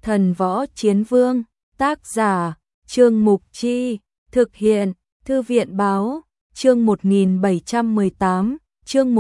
Thần Võ Chiến Vương, tác giả, Trương Mục Chi, thực hiện, Thư viện Báo, chương 1718, chương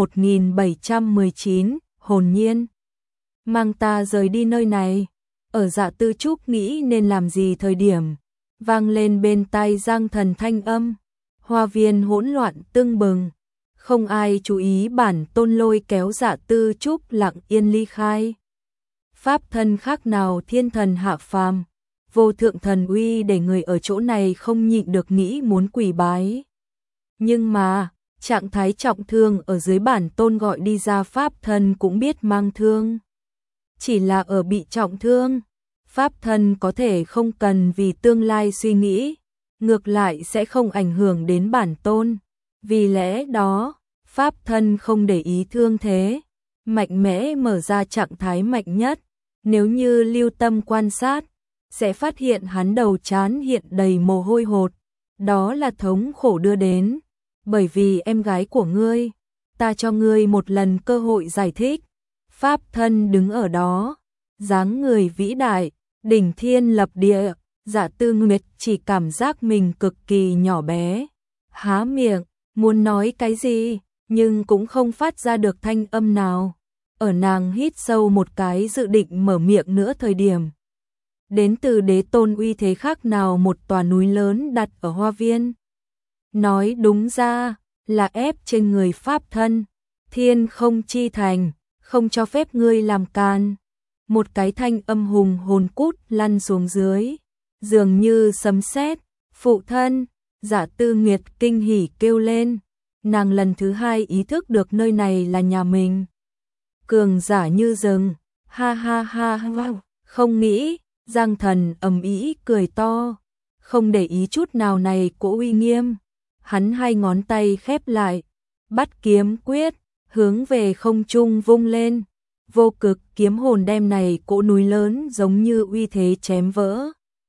1719, hồn nhiên. Mang ta rời đi nơi này, ở Dạ Tư Trúc nghĩ nên làm gì thời điểm, vang lên bên tai Giang Thần thanh âm, hoa viên hỗn loạn tưng bừng, không ai chú ý bản Tôn lôi kéo Dạ Tư Trúc lặng yên ly khai. Pháp thân khác nào thiên thần hạ phàm, vô thượng thần uy để người ở chỗ này không nhịn được nghĩ muốn quỳ bái. Nhưng mà, trạng thái trọng thương ở dưới bản Tôn gọi đi ra pháp thân cũng biết mang thương. Chỉ là ở bị trọng thương, pháp thân có thể không cần vì tương lai suy nghĩ, ngược lại sẽ không ảnh hưởng đến bản Tôn. Vì lẽ đó, pháp thân không để ý thương thế, mạnh mẽ mở ra trạng thái mạnh nhất. Nếu như lưu tâm quan sát, sẽ phát hiện hắn đầu trán hiện đầy mồ hôi hột, đó là thống khổ đưa đến. Bởi vì em gái của ngươi, ta cho ngươi một lần cơ hội giải thích. Pháp thân đứng ở đó, dáng người vĩ đại, đỉnh thiên lập địa, Dạ Tư Nguyệt chỉ cảm giác mình cực kỳ nhỏ bé. Há miệng, muốn nói cái gì, nhưng cũng không phát ra được thanh âm nào. Ở nàng hít sâu một cái dự định mở miệng nữa thời điểm. Đến từ Đế Tôn uy thế khác nào một tòa núi lớn đặt ở hoa viên. Nói đúng ra là ép trên người pháp thân, thiên không chi thành, không cho phép ngươi làm can. Một cái thanh âm hùng hồn cút lăn xuống dưới, dường như sấm sét. Phụ thân, Dạ Tư Nguyệt kinh hỉ kêu lên, nàng lần thứ hai ý thức được nơi này là nhà mình. Cường giả như rừng, ha ha ha wow, không nghĩ, Giang Thần ầm ĩ cười to, không để ý chút nào này cỗ uy nghiêm. Hắn hai ngón tay khép lại, bắt kiếm quyết, hướng về không trung vung lên. Vô cực kiếm hồn đem này cỗ núi lớn giống như uy thế chém vỡ.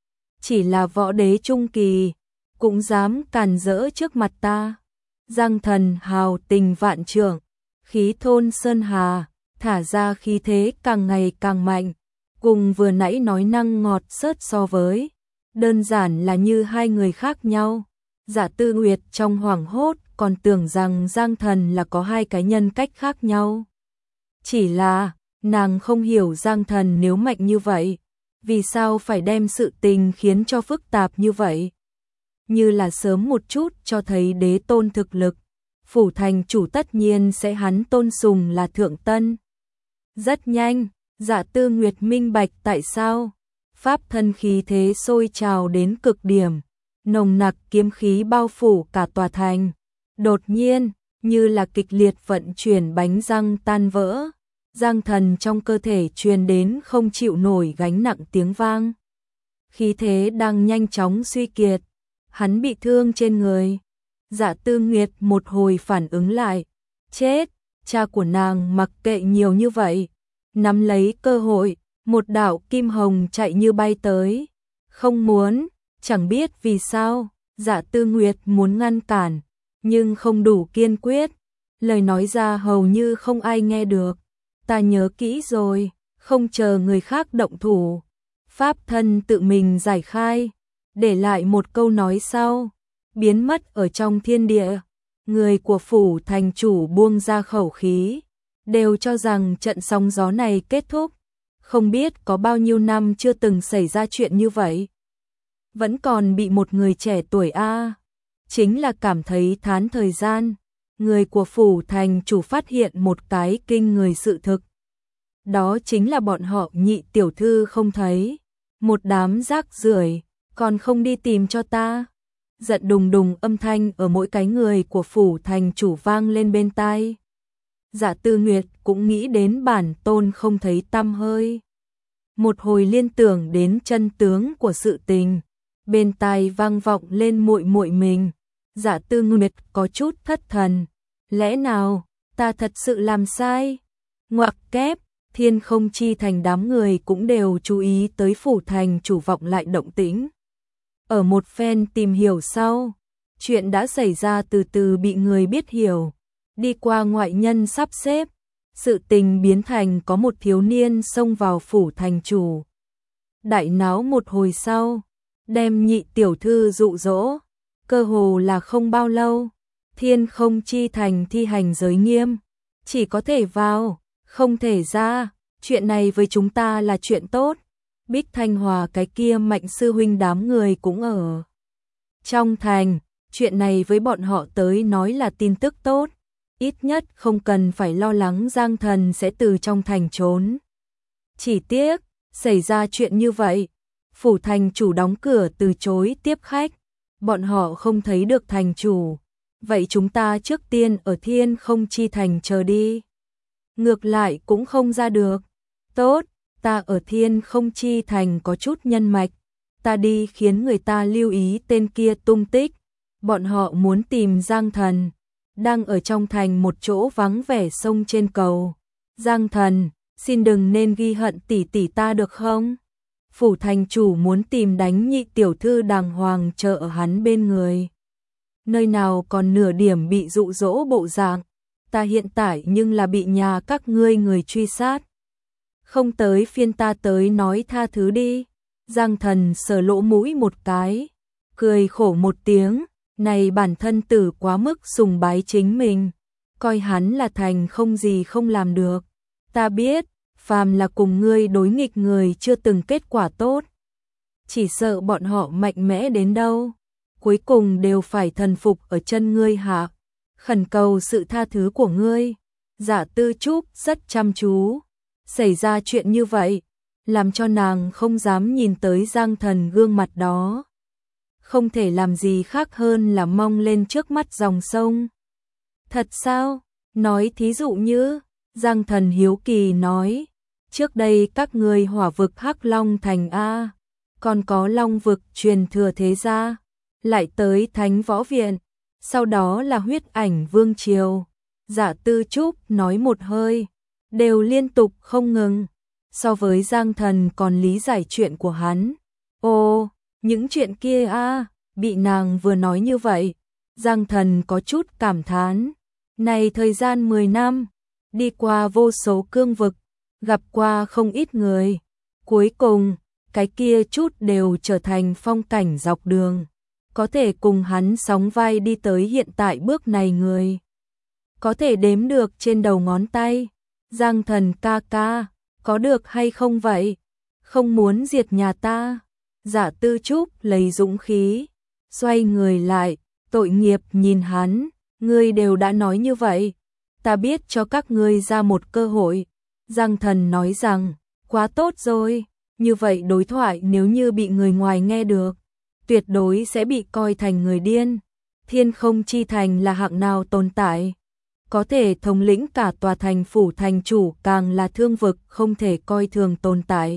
Chỉ là võ đế trung kỳ, cũng dám càn rỡ trước mặt ta. Giang Thần hào tình vạn trượng, khí thôn sơn hà, thả ra khí thế càng ngày càng mạnh, cùng vừa nãy nói năng ngọt xớt so với, đơn giản là như hai người khác nhau. Dạ Tư Nguyệt trong hoảng hốt còn tưởng rằng Giang Thần là có hai cái nhân cách khác nhau. Chỉ là, nàng không hiểu Giang Thần nếu mạnh như vậy, vì sao phải đem sự tình khiến cho phức tạp như vậy. Như là sớm một chút cho thấy Đế Tôn thực lực, phủ thành chủ tất nhiên sẽ hắn tôn sùng là thượng tân. Rất nhanh, Dạ Tư Nguyệt minh bạch tại sao. Pháp thân khí thế sôi trào đến cực điểm, nồng nặc kiếm khí bao phủ cả tòa thành. Đột nhiên, như là kịch liệt vận chuyển bánh răng tan vỡ, Giang Thần trong cơ thể truyền đến không chịu nổi gánh nặng tiếng vang. Khí thế đang nhanh chóng suy kiệt, hắn bị thương trên người. Dạ Tư Nguyệt một hồi phản ứng lại, chết, cha của nàng mặc kệ nhiều như vậy, nắm lấy cơ hội, một đạo kim hồng chạy như bay tới. Không muốn, chẳng biết vì sao, Dạ Tư Nguyệt muốn ngăn cản, nhưng không đủ kiên quyết. Lời nói ra hầu như không ai nghe được. Ta nhớ kỹ rồi, không chờ người khác động thủ. Pháp thân tự mình giải khai, để lại một câu nói sau, biến mất ở trong thiên địa. Người của phủ thành chủ buông ra khẩu khí, đều cho rằng trận sóng gió này kết thúc. Không biết có bao nhiêu năm chưa từng xảy ra chuyện như vậy. Vẫn còn bị một người trẻ tuổi chính là cảm thấy thán thời gian. Người của phủ thành chủ phát hiện một cái kinh người sự thực. Đó chính là bọn họ Nhị tiểu thư không thấy. Một đám rác rưởi, còn không đi tìm cho ta. Giận đùng đùng âm thanh ở mỗi cái người của phủ thành chủ vang lên bên tai. Dạ Tư Nguyệt cũng nghĩ đến bản Tôn không thấy tăm hơi. Một hồi liên tưởng đến chân tướng của sự tình, bên tai vang vọng lên muội muội mình. Dạ Tư Nguyệt có chút thất thần, lẽ nào ta thật sự làm sai? Ngoặc kép, thiên không chi thành đám người cũng đều chú ý tới phủ thành chủ vọng lại động tĩnh. Ở một phen tìm hiểu sau, chuyện đã xảy ra từ từ bị người biết hiểu. Đi qua ngoại nhân sắp xếp, sự tình biến thành có một thiếu niên xông vào phủ thành chủ. đại náo một hồi sau, đem nhị tiểu thư dụ dỗ, cơ hồ là không bao lâu, Thiên Không Chi Thành thi hành giới nghiêm, chỉ có thể vào, không thể ra, chuyện này với chúng ta là chuyện tốt. Bích Thanh Hòa cái kia Mạnh sư huynh đám người cũng ở trong thành, chuyện này với bọn họ tới nói là tin tức tốt, ít nhất không cần phải lo lắng Giang Thần sẽ từ trong thành trốn. Chỉ tiếc, xảy ra chuyện như vậy, phủ thành chủ đóng cửa từ chối tiếp khách, bọn họ không thấy được thành chủ, vậy chúng ta trước tiên ở Thiên Không Chi Thành chờ đi. Ngược lại cũng không ra được. Tốt, ta ở Thiên Không Chi Thành có chút nhân mạch, ta đi khiến người ta lưu ý tên kia tung tích, bọn họ muốn tìm Giang Thần, đang ở trong thành một chỗ vắng vẻ sông trên cầu. Giang Thần, xin đừng nên ghi hận tỷ tỷ ta được không? Phủ thành chủ muốn tìm đánh nhị tiểu thư đàng hoàng chờ ở hắn bên người. Nơi nào còn nửa điểm bị dụ dỗ bộ dạng, ta hiện tại nhưng là bị nhà các ngươi người truy sát. Không tới phiên ta tới nói tha thứ đi. Giang Thần sờ lỗ mũi một cái, cười khổ một tiếng, này bản thân tử quá mức sùng bái chính mình, coi hắn là thành không gì không làm được. Ta biết, phàm là cùng ngươi đối nghịch người chưa từng kết quả tốt, chỉ sợ bọn họ mạnh mẽ đến đâu, cuối cùng đều phải thần phục ở chân ngươi hạ. Khẩn cầu sự tha thứ của ngươi. Dạ Tư Trúc rất chăm chú. Xảy ra chuyện như vậy, làm cho nàng không dám nhìn tới Giang Thần gương mặt đó. Không thể làm gì khác hơn là mong lên trước mắt dòng sông. Thật sao? Nói thí dụ như, Giang Thần hiếu kỳ nói, trước đây các ngươi hỏa vực Hắc Long Thành A, còn có Long vực truyền thừa thế gia, lại tới Thánh Võ Viện, sau đó là Huyết Ảnh Vương Triều. Dạ Tư Trúc nói một hơi, đều liên tục không ngừng, so với Giang Thần còn lý giải chuyện của hắn. Ồ, những chuyện kia a, bị nàng vừa nói như vậy, Giang Thần có chút cảm thán. Này thời gian 10 năm, đi qua vô số cương vực, gặp qua không ít người, cuối cùng, cái kia chút đều trở thành phong cảnh dọc đường. Có thể cùng hắn sóng vai đi tới hiện tại bước này người, có thể đếm được trên đầu ngón tay. Giang Thần ca ca, có được hay không vậy? Không muốn diệt nhà ta. Dạ Tư Trúc lấy dũng khí, xoay người lại, tội nghiệp nhìn hắn, ngươi đều đã nói như vậy, ta biết cho các ngươi ra một cơ hội. Giang Thần nói rằng, quá tốt rồi, như vậy đối thoại nếu như bị người ngoài nghe được, tuyệt đối sẽ bị coi thành người điên. Thiên Không Chi Thành là hạng nào tồn tại, có thể thống lĩnh cả tòa thành phủ thành chủ, càng là thương vực không thể coi thường tồn tại.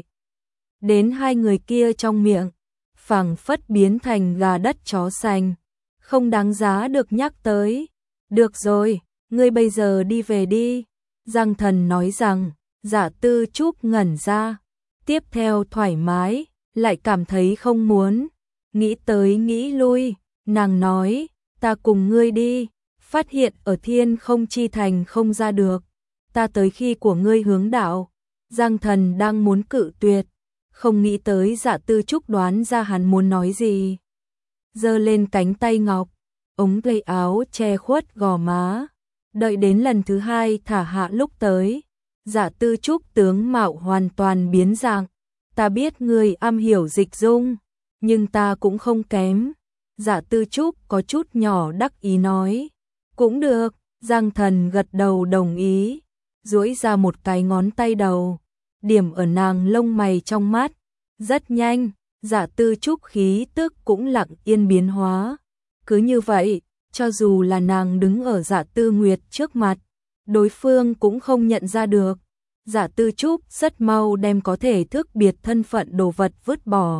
Đến hai người kia trong miệng, phảng phất biến thành gà đất chó sành, không đáng giá được nhắc tới. Được rồi, ngươi bây giờ đi về đi. Giang Thần nói rằng. Dạ Tư Trúc ngẩn ra, tiếp theo thoải mái, lại cảm thấy không muốn, nghĩ tới nghĩ lui, nàng nói, ta cùng ngươi đi, phát hiện ở Thiên Không Chi Thành không ra được, ta tới khi của ngươi hướng đạo. Giang Thần đang muốn cự tuyệt, không nghĩ tới Dạ Tư Trúc đoán ra hắn muốn nói gì. Giơ lên cánh tay ngọc, ống tay áo che khuất gò má, đợi đến lần thứ hai thả hạ lúc tới. Dạ Tư Trúc tướng mạo hoàn toàn biến dạng, ta biết ngươi am hiểu dịch dung, nhưng ta cũng không kém. Dạ Tư Trúc có chút nhỏ đắc ý nói, cũng được. Giang Thần gật đầu đồng ý, duỗi ra một cái ngón tay đầu, điểm ở nàng lông mày trong mắt. Rất nhanh, Dạ Tư Trúc khí tức cũng lặng yên biến hóa. Cứ như vậy, cho dù là nàng đứng ở Dạ Tư Nguyệt trước mặt, đối phương cũng không nhận ra được. Dạ Tư Trúc rất mau đem có thể thức biệt thân phận đồ vật vứt bỏ.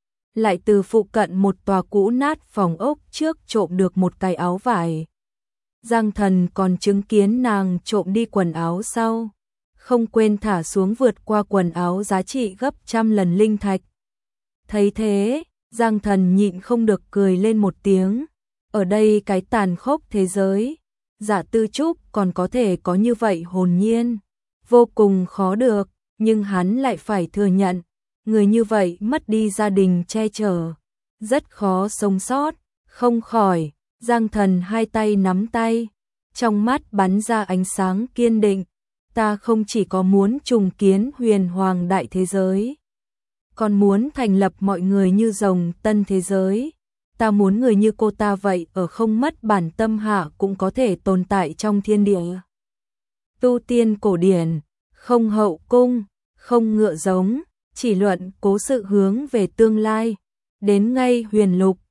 Lại từ phụ cận một tòa cũ nát phòng ốc trước trộm được một cái áo vải. Giang Thần còn chứng kiến nàng trộm đi quần áo sau, không quên thả xuống vượt qua quần áo giá trị gấp trăm lần linh thạch. Thấy thế, Giang Thần nhịn không được cười lên một tiếng. Ở đây cái tàn khốc thế giới, Dạ Tư Trúc còn có thể có như vậy hồn nhiên, vô cùng khó được, nhưng hắn lại phải thừa nhận, người như vậy mất đi gia đình che chở, rất khó sống sót, không khỏi. Giang Thần hai tay nắm tay, trong mắt bắn ra ánh sáng kiên định. Ta không chỉ có muốn trùng kiến huyền hoàng đại thế giới, còn muốn thành lập mọi người như rồng tân thế giới. Ta muốn người như cô ta vậy ở không mất bản tâm hạ cũng có thể tồn tại trong thiên địa. Tu tiên cổ điển, không hậu cung, không ngựa giống, chỉ luận cố sự hướng về tương lai. Đến ngay huyền lục,